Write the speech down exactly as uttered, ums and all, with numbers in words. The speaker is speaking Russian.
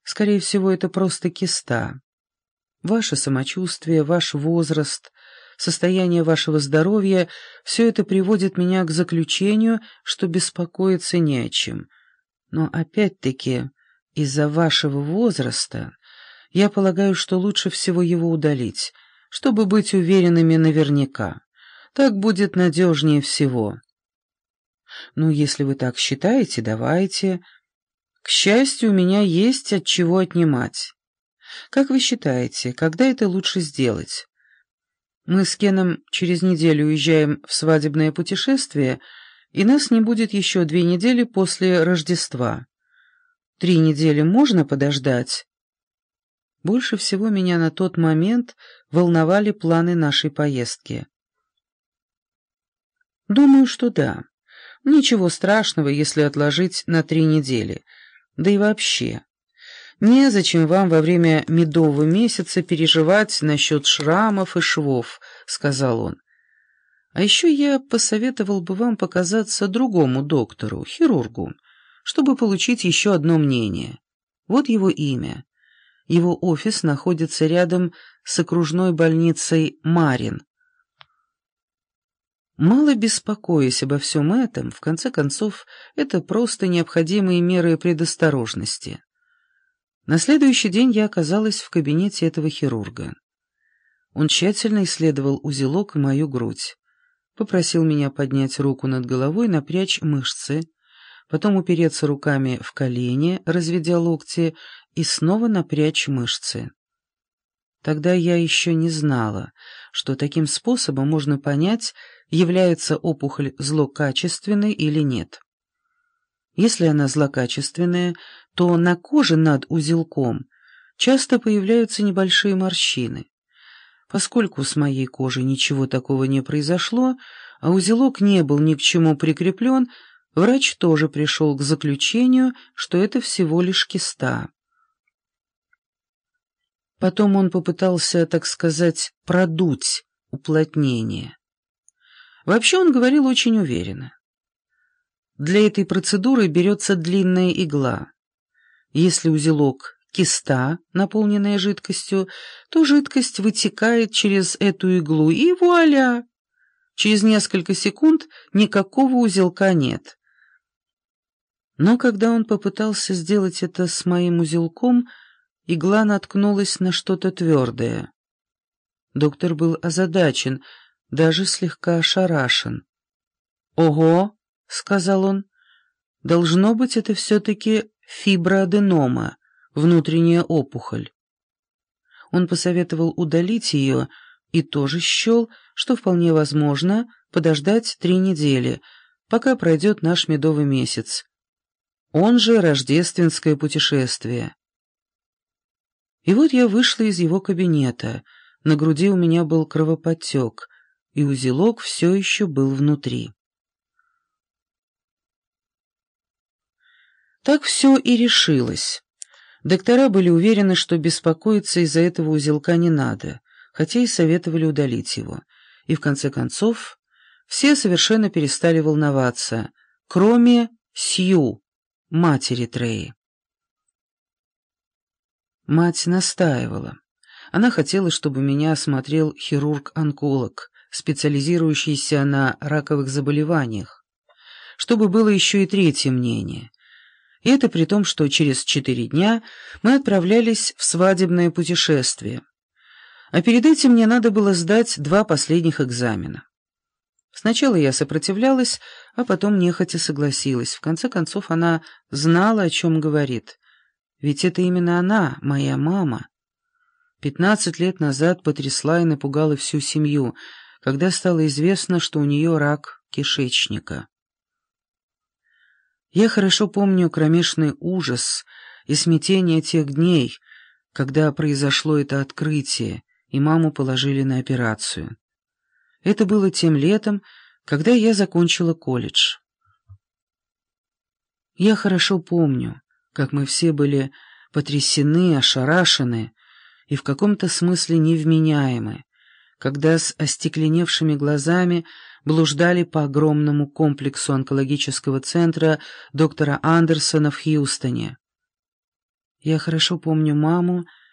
Скорее всего, это просто киста. Ваше самочувствие, ваш возраст, состояние вашего здоровья — все это приводит меня к заключению, что беспокоиться не о чем. Но опять-таки, из-за вашего возраста, я полагаю, что лучше всего его удалить, чтобы быть уверенными наверняка. Так будет надежнее всего. Ну, если вы так считаете, давайте. К счастью, у меня есть от чего отнимать. Как вы считаете, когда это лучше сделать? Мы с Кеном через неделю уезжаем в свадебное путешествие, и нас не будет еще две недели после Рождества. Три недели можно подождать? Больше всего меня на тот момент волновали планы нашей поездки. Думаю, что да. Ничего страшного, если отложить на три недели. Да и вообще, незачем вам во время медового месяца переживать насчет шрамов и швов, — сказал он. А еще я посоветовал бы вам показаться другому доктору, хирургу, чтобы получить еще одно мнение. Вот его имя. Его офис находится рядом с окружной больницей Марин. Мало беспокоясь обо всем этом, в конце концов, это просто необходимые меры предосторожности. На следующий день я оказалась в кабинете этого хирурга. Он тщательно исследовал узелок и мою грудь. Попросил меня поднять руку над головой, напрячь мышцы, потом упереться руками в колени, разведя локти, и снова напрячь мышцы. Тогда я еще не знала, что таким способом можно понять, является опухоль злокачественной или нет. Если она злокачественная, то на коже над узелком часто появляются небольшие морщины. Поскольку с моей кожей ничего такого не произошло, а узелок не был ни к чему прикреплен, врач тоже пришел к заключению, что это всего лишь киста. Потом он попытался, так сказать, продуть уплотнение. Вообще он говорил очень уверенно. Для этой процедуры берется длинная игла. Если узелок — киста, наполненная жидкостью, то жидкость вытекает через эту иглу, и вуаля! Через несколько секунд никакого узелка нет. Но когда он попытался сделать это с моим узелком, игла наткнулась на что-то твердое. Доктор был озадачен, даже слегка ошарашен. «Ого!» — сказал он. «Должно быть, это все-таки фиброаденома, внутренняя опухоль». Он посоветовал удалить ее и тоже счел, что вполне возможно подождать три недели, пока пройдет наш медовый месяц. Он же рождественское путешествие. И вот я вышла из его кабинета. На груди у меня был кровоподтек, и узелок все еще был внутри. Так все и решилось. Доктора были уверены, что беспокоиться из-за этого узелка не надо, хотя и советовали удалить его. И в конце концов, все совершенно перестали волноваться, кроме Сью, матери Треи. Мать настаивала. Она хотела, чтобы меня осмотрел хирург-онколог, специализирующийся на раковых заболеваниях, чтобы было еще и третье мнение. И это при том, что через четыре дня мы отправлялись в свадебное путешествие. А перед этим мне надо было сдать два последних экзамена. Сначала я сопротивлялась, а потом нехотя согласилась. В конце концов, она знала, о чем говорит. Ведь это именно она, моя мама. Пятнадцать лет назад потрясла и напугала всю семью, когда стало известно, что у нее рак кишечника. Я хорошо помню кромешный ужас и смятение тех дней, когда произошло это открытие, и маму положили на операцию. Это было тем летом, когда я закончила колледж. Я хорошо помню, как мы все были потрясены, ошарашены и в каком-то смысле невменяемы, когда с остекленевшими глазами блуждали по огромному комплексу онкологического центра доктора Андерсона в Хьюстоне. Я хорошо помню маму,